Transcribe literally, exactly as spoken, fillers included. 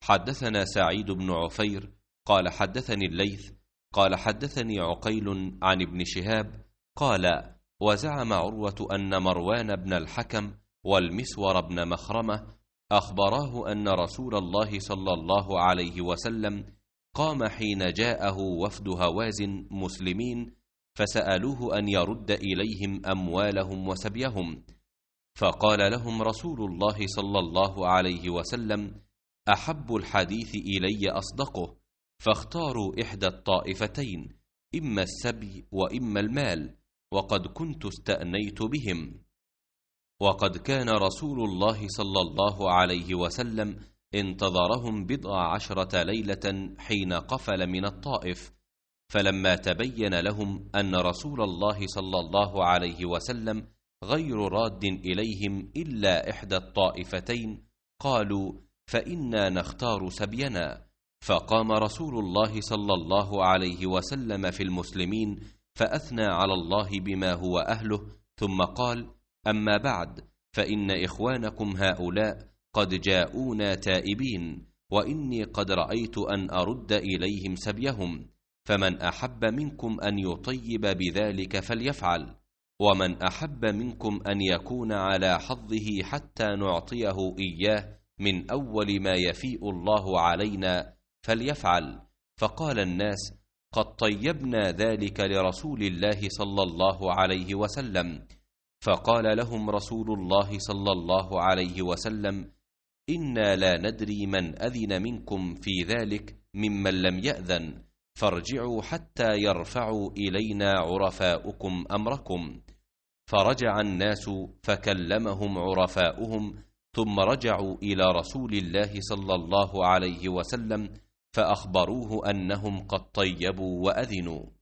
حدثنا سعيد بن عفير قال حدثني الليث قال حدثني عقيل عن ابن شهاب قال وزعم عروة أن مروان بن الحكم والمسور بن مخرمة أخبراه أن رسول الله صلى الله عليه وسلم قام حين جاءه وفد هوازن مسلمين فسألوه أن يرد إليهم أموالهم وسبيهم، فقال لهم رسول الله صلى الله عليه وسلم أحب الحديث إلي أصدقه، فاختاروا إحدى الطائفتين إما السبي وإما المال، وقد كنت استأنيت بهم. وقد كان رسول الله صلى الله عليه وسلم انتظرهم بضع عشرة ليلة حين قفل من الطائف، فلما تبين لهم أن رسول الله صلى الله عليه وسلم غير راد إليهم إلا إحدى الطائفتين قالوا فإنا نختار سبينا، فقام رسول الله صلى الله عليه وسلم في المسلمين فأثنى على الله بما هو أهله، ثم قال أما بعد فإن إخوانكم هؤلاء قد جاءونا تائبين، وإني قد رأيت أن أرد إليهم سبيهم، فمن أحب منكم أن يطيب بذلك فليفعل، ومن أحب منكم أن يكون على حظه حتى نعطيه إياه من أول ما يفيء الله علينا فليفعل. فقال الناس قد طيبنا ذلك لرسول الله صلى الله عليه وسلم، فقال لهم رسول الله صلى الله عليه وسلم إنا لا ندري من أذن منكم في ذلك ممن لم يأذن، فارجعوا حتى يرفعوا إلينا عرفاؤكم أمركم. فرجع الناس فكلمهم عرفاؤهم، ثم رجعوا إلى رسول الله صلى الله عليه وسلم فأخبروه أنهم قد طيبوا وأذنوا.